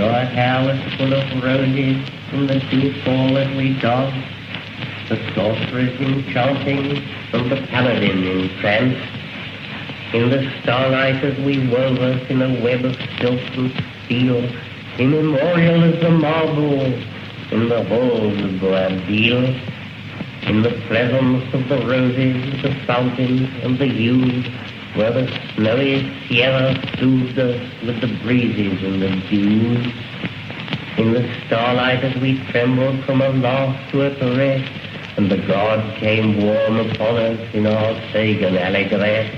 Your hair was full of roses from the dewfall that we doffed, the sorceress enchanting from the paladin entranced. In the starlight as we wove us in a web of silk and steel, immemorial as the marble in the halls of Boabdil. In the pleasance of the roses, the fountains, and the yews, where the snowy Sierra soothed us with the breezes and the dews. In the starlight as we trembled from a laugh to a caress, and the god came warm upon us in our pagan allegresse.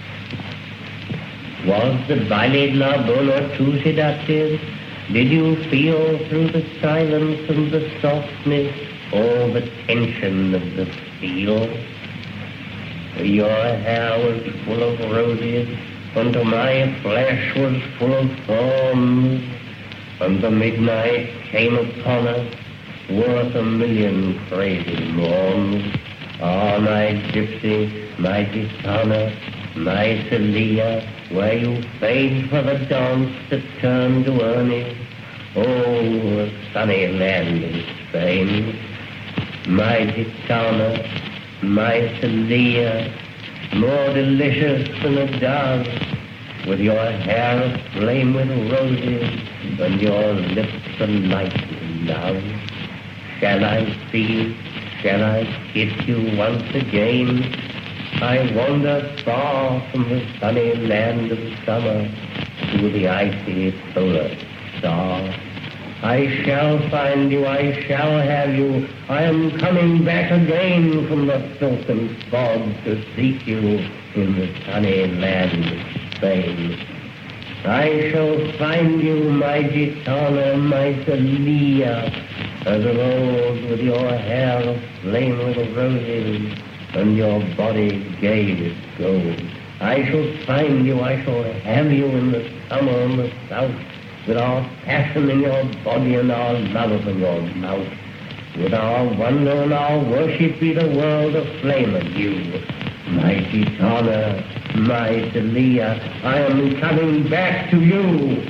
Was the Baile la Bonne too seductive? Did you feel through the silence and the softness all the tension of the steel? Your hair was full of roses, and my flesh was full of thorns, and the midnight came upon us, worth 1,000,000 crazy morns. Ah, my gypsy, my gitana, my Celia, where you faint for the dance to turn to earnest, oh, the sunny land of Spain. My gitana, my Celia, more delicious than a dove, with your hair aflame with roses, and your lips alight with love. Shall I see, shall I kiss you once again? I wander far from the sunny land of summer to the icy polar star. I shall find you, I shall have you. I am coming back again from the silken fog to seek you in the sunny land of Spain. I shall find you, my gitana, my Celia, as of old, with your hair aflame with roses and your body gay with gold. I shall find you, I shall have you in the summer in the south, with our passion in your body and our love in your mouth. With our wonder and our worship be the world aflame of you. My gitana, my Celia, I am coming back to you.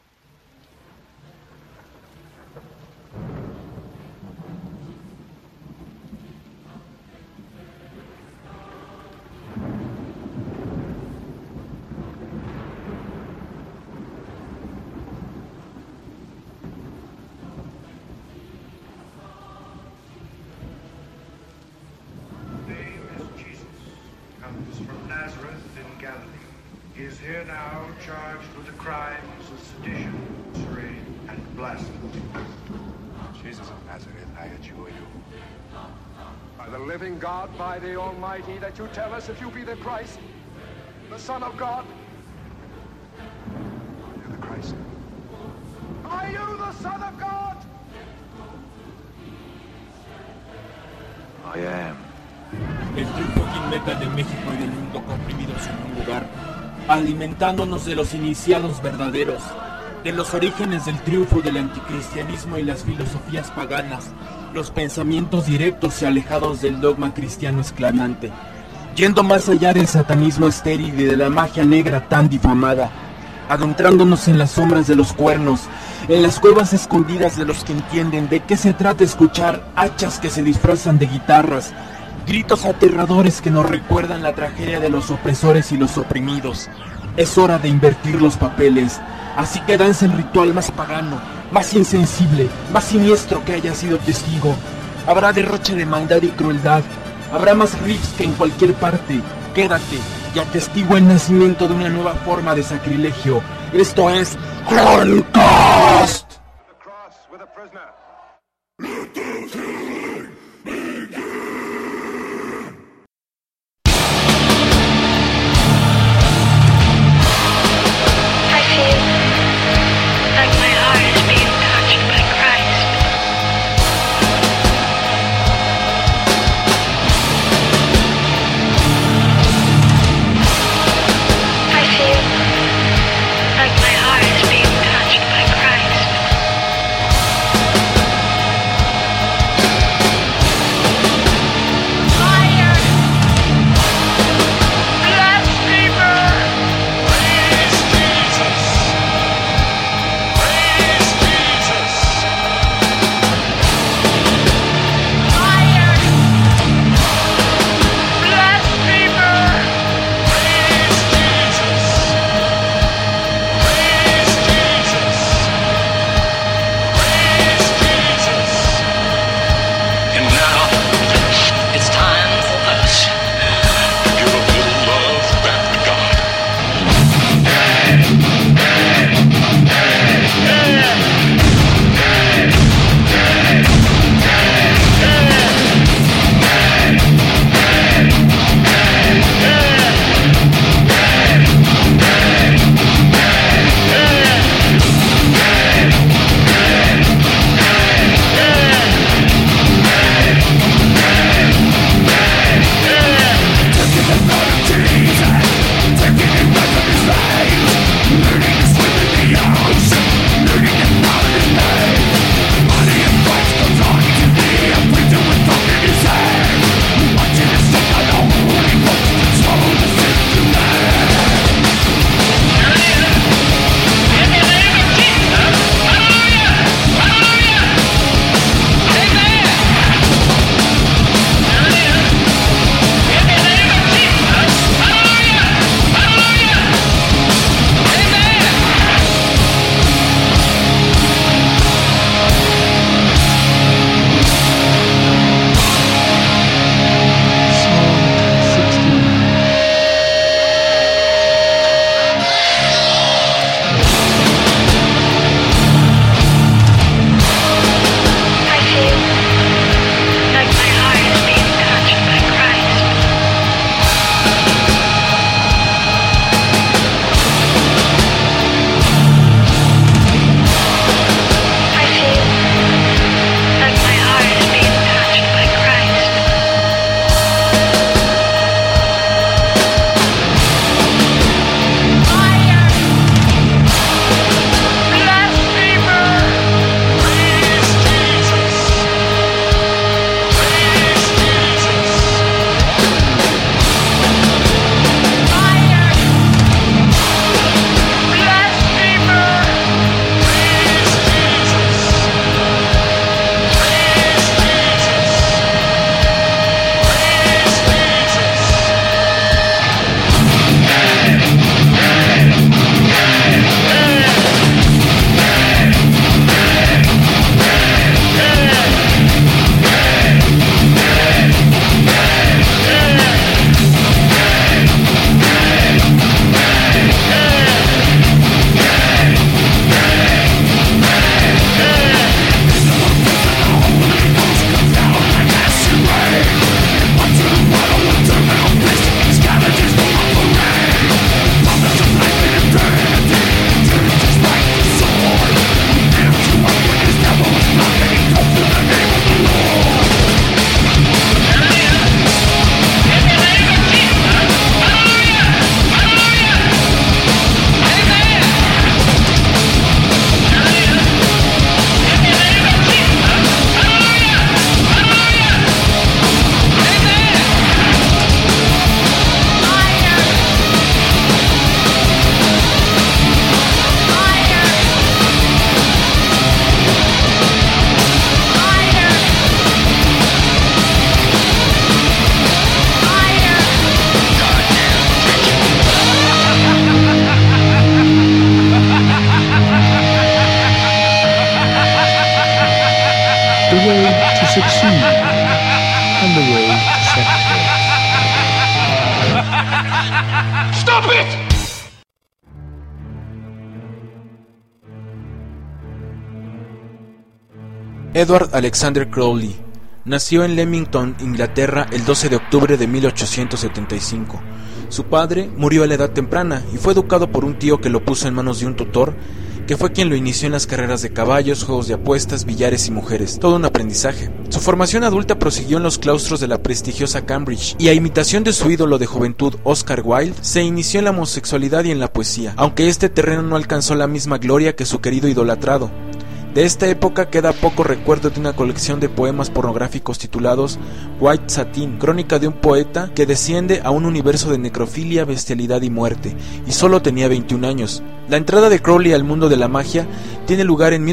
Is here now charged with the crimes of sedition, sorcery, and blasphemy. Jesus of Nazareth, I adjure you. By the living God, by the Almighty, that you tell us if you be the Christ, the Son of God. You're the Christ. Are you the Son of God? I am. El True Fucking Metal de México y del mundo comprimidos en un lugar, alimentándonos de los iniciados verdaderos, de los orígenes del triunfo del anticristianismo y las filosofías paganas, los pensamientos directos y alejados del dogma cristiano esclavante, yendo más allá del satanismo estéril y de la magia negra tan difamada, adentrándonos en las sombras de los cuernos, en las cuevas escondidas de los que entienden de qué se trata escuchar hachas que se disfrazan de guitarras, gritos aterradores que nos recuerdan la tragedia de los opresores y los oprimidos. Es hora de invertir los papeles, así que danza el ritual más pagano, más insensible, más siniestro que haya sido testigo. Habrá derroche de maldad y crueldad, habrá más riffs que en cualquier parte. Quédate y atestigua el nacimiento de una nueva forma de sacrilegio. Esto es Horncast. Like my heart is being touched by Christ. the road to succeed and the road to success. Stop it! Edward Alexander Crowley nació en Leamington, Inglaterra, el 12 de octubre de 1875. Su padre murió a la edad temprana y fue educado por un tío que lo puso en manos de un tutor, que fue quien lo inició en las carreras de caballos, juegos de apuestas, billares y mujeres. Todo un aprendizaje. Su formación adulta prosiguió en los claustros de la prestigiosa Cambridge, y a imitación de su ídolo de juventud, Oscar Wilde, se inició en la homosexualidad y en la poesía, aunque este terreno no alcanzó la misma gloria que su querido idolatrado. De esta época queda poco recuerdo de una colección de poemas pornográficos titulados White Satin, crónica de un poeta que desciende a un universo de necrofilia, bestialidad y muerte, y solo tenía 21 años. La entrada de Crowley al mundo de la magia tiene lugar en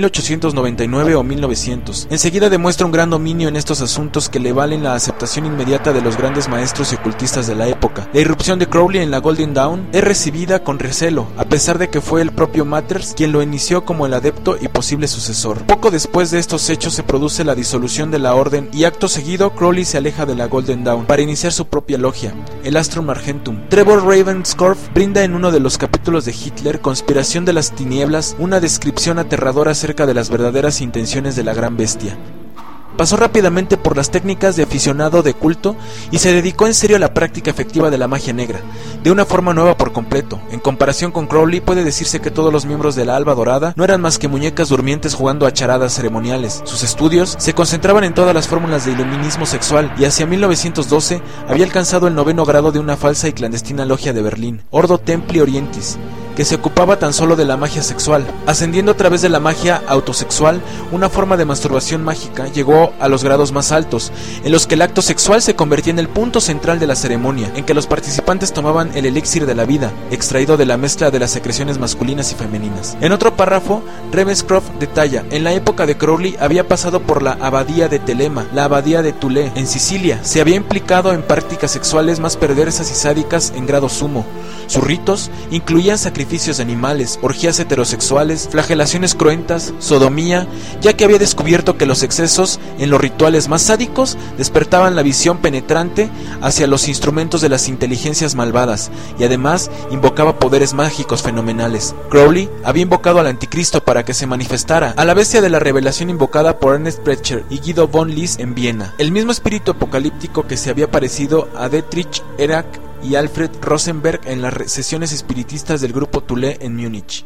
1899 o 1900. Enseguida demuestra un gran dominio en estos asuntos que le valen la aceptación inmediata de los grandes maestros y ocultistas de la época. La irrupción de Crowley en la Golden Dawn es recibida con recelo, a pesar de que fue el propio Mathers quien lo inició como el adepto y posible sucesor. Poco después de estos hechos se produce la disolución de la orden y acto seguido Crowley se aleja de la Golden Dawn para iniciar su propia logia, el Astrum Argentum. Trevor Ravenscroft brinda en uno de los capítulos de Hitler, Conspiración de las Tinieblas, una descripción aterradora acerca de las verdaderas intenciones de la gran bestia. Pasó rápidamente por las técnicas de aficionado de culto y se dedicó en serio a la práctica efectiva de la magia negra, de una forma nueva por completo. En comparación con Crowley, puede decirse que todos los miembros de la Alba Dorada no eran más que muñecas durmientes jugando a charadas ceremoniales. Sus estudios se concentraban en todas las fórmulas de iluminismo sexual y hacia 1912 había alcanzado el 9º grado de una falsa y clandestina logia de Berlín, Ordo Templi Orientis, que se ocupaba tan solo de la magia sexual. Ascendiendo a través de la magia autosexual, una forma de masturbación mágica, llegó a los grados más altos, en los que el acto sexual se convertía en el punto central de la ceremonia, en que los participantes tomaban el elixir de la vida, extraído de la mezcla de las secreciones masculinas y femeninas. En otro párrafo, Ravenscroft detalla: en la época de Crowley había pasado por la abadía de Telema, la abadía de Tulé, en Sicilia, se había implicado en prácticas sexuales más perversas y sádicas en grado sumo. Sus ritos incluían sacrificios de animales, orgías heterosexuales, flagelaciones cruentas, sodomía, ya que había descubierto que los excesos en los rituales más sádicos despertaban la visión penetrante hacia los instrumentos de las inteligencias malvadas, y además invocaba poderes mágicos fenomenales. Crowley había invocado al anticristo para que se manifestara, a la bestia de la revelación invocada por Ernest Brecher y Guido von List en Viena, el mismo espíritu apocalíptico que se había parecido a Dietrich Ehrach y Alfred Rosenberg en las sesiones espiritistas del grupo Tulé en Múnich.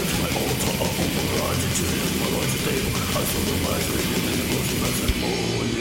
I saw the light,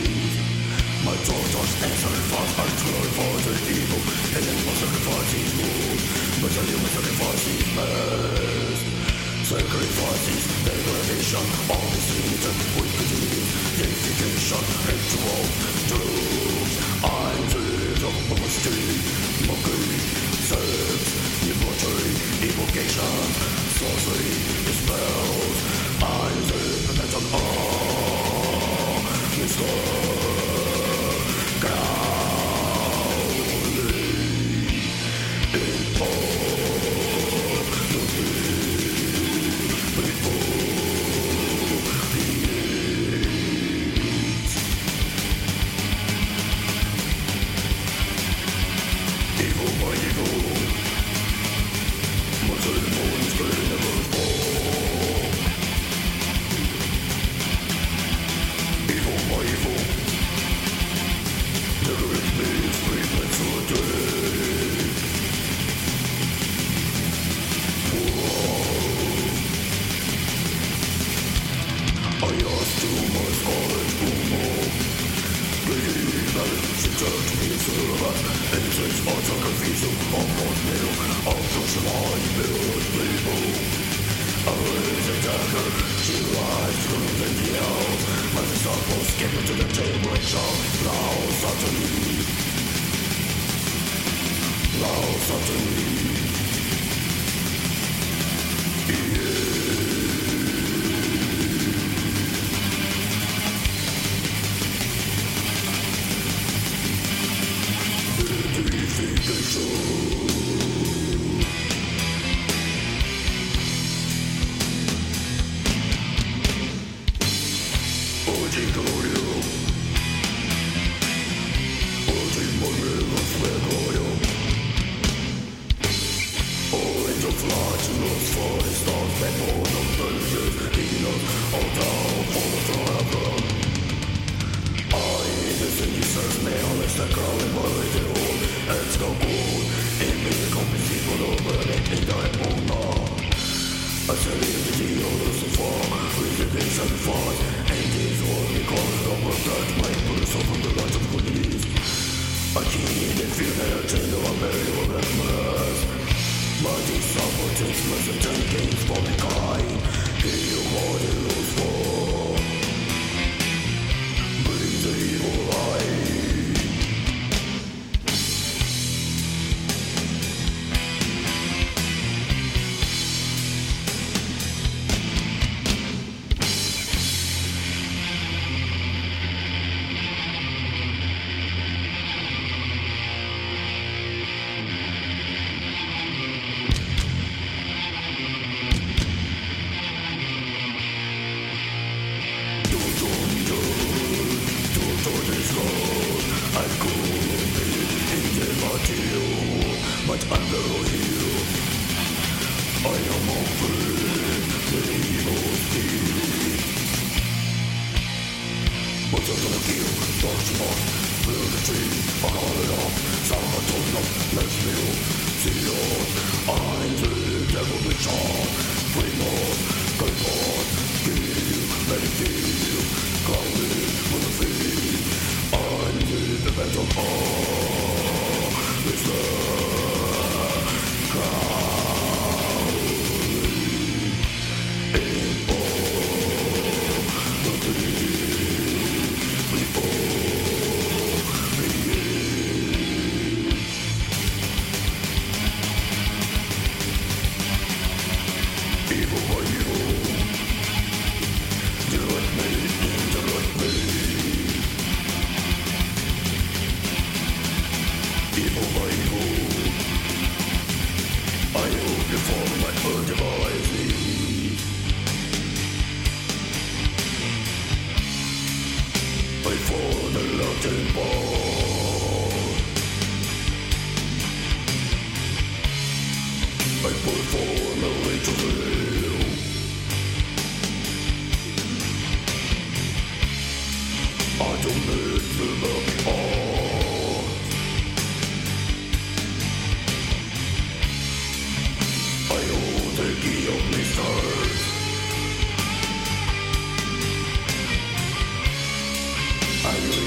I return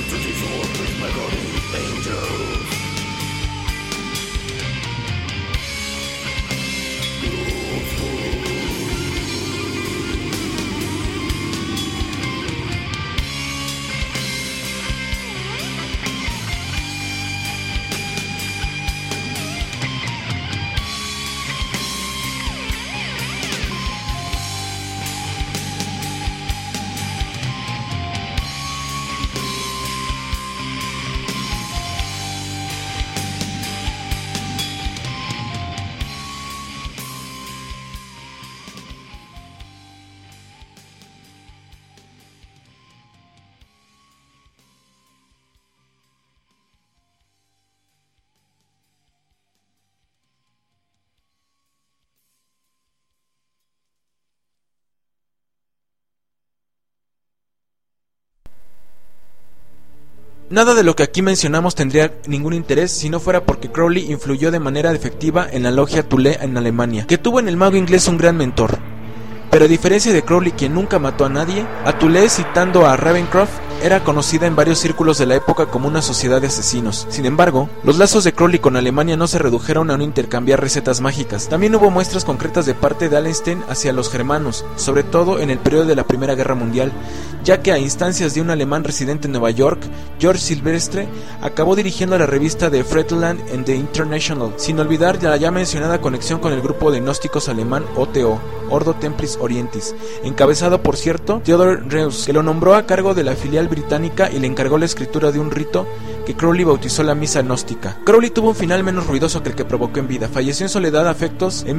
Nada de lo que aquí mencionamos tendría ningún interés si no fuera porque Crowley influyó de manera efectiva en la logia Thule en Alemania, que tuvo en el mago inglés un gran mentor. Pero a diferencia de Crowley, quien nunca mató a nadie, a Thule, citando a Ravencroft, era conocida en varios círculos de la época como una sociedad de asesinos. Sin embargo, los lazos de Crowley con Alemania no se redujeron a no intercambiar recetas mágicas. También hubo muestras concretas de parte de Allenstein hacia los germanos, sobre todo en el periodo de la Primera Guerra Mundial, ya que a instancias de un alemán residente en Nueva York, George Silvestre, acabó dirigiendo la revista de Fredland and the International, sin olvidar la ya mencionada conexión con el grupo de gnósticos alemán OTO, Ordo Templis Orientis, encabezado por cierto Theodor Reuss, que lo nombró a cargo de la filial británica y le encargó la escritura de un rito que Crowley bautizó la misa gnóstica. Crowley tuvo un final menos ruidoso que el que provocó en vida. Falleció en soledad afectos en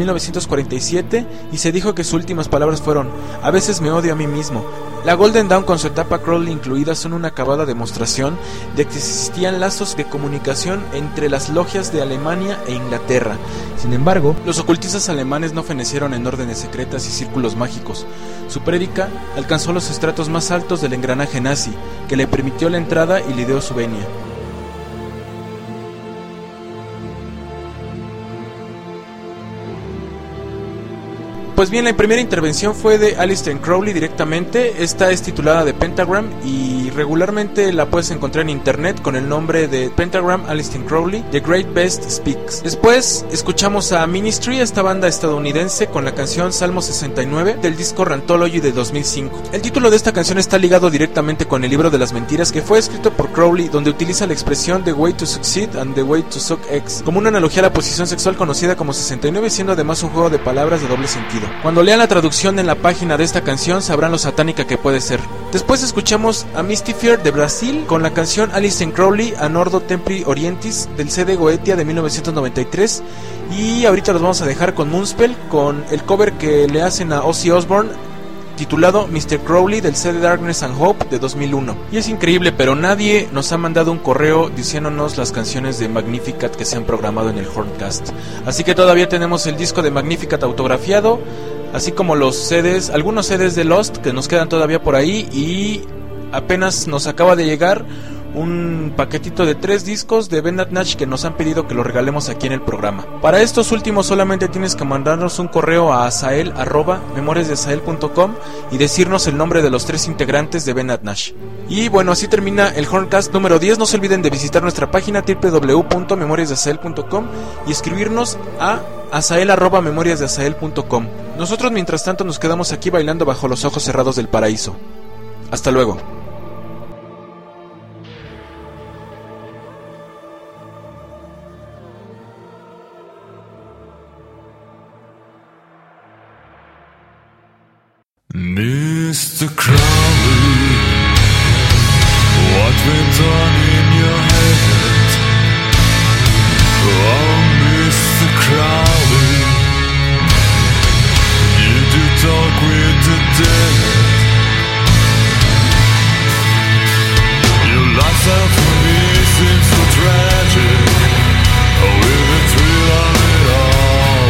1947 y se dijo que sus últimas palabras fueron: "A veces me odio a mí mismo". La Golden Dawn, con su etapa Crowley incluida, son una acabada demostración de que existían lazos de comunicación entre las logias de Alemania e Inglaterra. Sin embargo, los ocultistas alemanes no fenecieron en órdenes secretas y círculos mágicos. Su prédica alcanzó los estratos más altos del engranaje nazi, que le permitió la entrada y le dio su venia. Pues bien, la primera intervención fue de Aleister Crowley directamente. Esta es titulada The Pentagram y regularmente la puedes encontrar en internet con el nombre de Pentagram Aleister Crowley, The Great Best Speaks. Después escuchamos a Ministry, esta banda estadounidense, con la canción Salmo 69 del disco Rantology de 2005. El título de esta canción está ligado directamente con el libro de las mentiras, que fue escrito por Crowley, donde utiliza la expresión The Way to Succeed and The Way to Suck Eggs como una analogía a la posición sexual conocida como 69, siendo además un juego de palabras de doble sentido. Cuando lean la traducción en la página de esta canción sabrán lo satánica que puede ser. Después escuchamos a Mystifier de Brasil con la canción Aleister Crowley and Ordo Templi Orientis del CD Goetia de 1993, y ahorita los vamos a dejar con Moonspell, con el cover que le hacen a Ozzy Osbourne titulado Mr. Crowley del CD Darkness and Hope de 2001. Y es increíble, pero nadie nos ha mandado un correo diciéndonos las canciones de Magnificat que se han programado en el Horncast. Así que todavía tenemos el disco de Magnificat autografiado, así como los CDs, algunos CDs de Lost que nos quedan todavía por ahí, y apenas nos acaba de llegar un paquetito de 3 discos de Ben At Nash que nos han pedido que lo regalemos aquí en el programa. Para estos últimos solamente tienes que mandarnos un correo a asael@memoriasdeasael.com y decirnos el nombre de los 3 integrantes de Ben At Nash. Y bueno, así termina el Horncast número 10. No se olviden de visitar nuestra página www.memoriasdeasael.com y escribirnos a asael@memoriasdeasael.com. Nosotros mientras tanto nos quedamos aquí bailando bajo los ojos cerrados del paraíso. Hasta luego. Mr. Crowley, what went on in your head? Oh, Mr. Crowley, you do talk with the dead. Your life out for me seems so tragic. Oh, with the thrill of it all,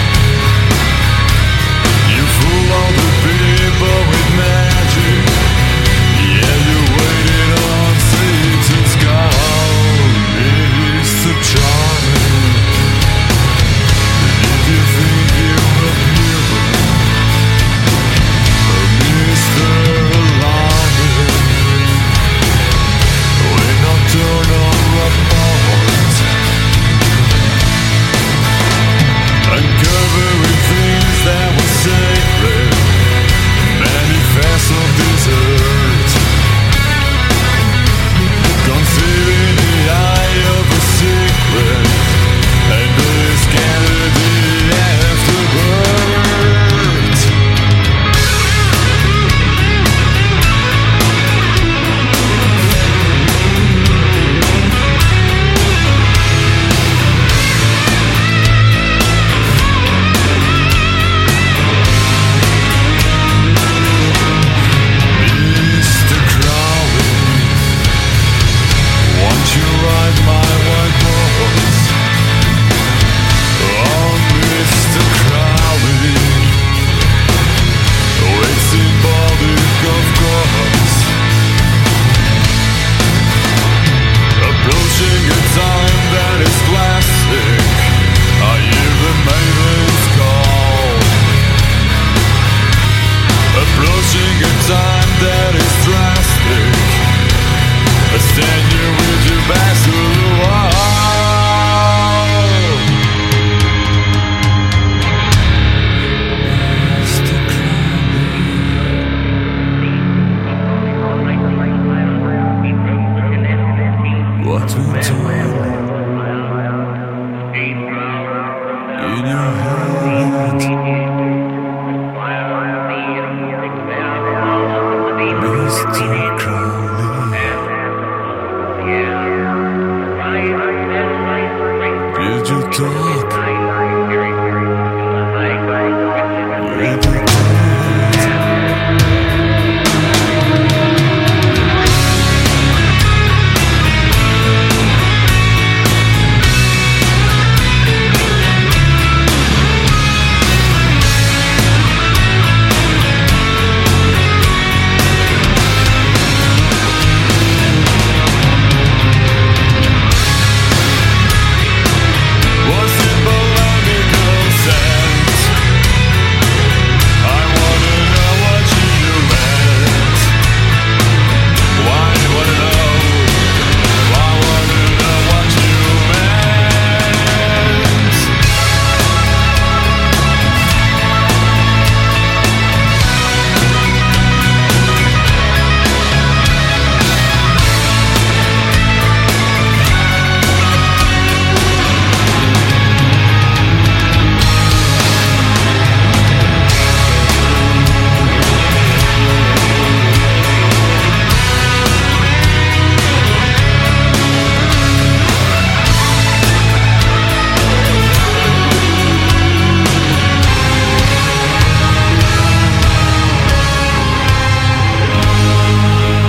you fool all the people with magic. Yeah, you waited on Satan's call. Mr. Charming, in your head, Mr. Crowley. Did you talk with the dead?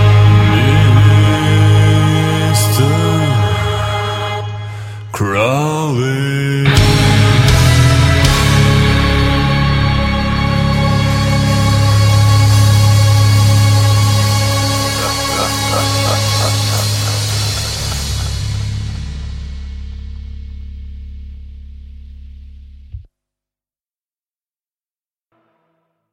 Cry.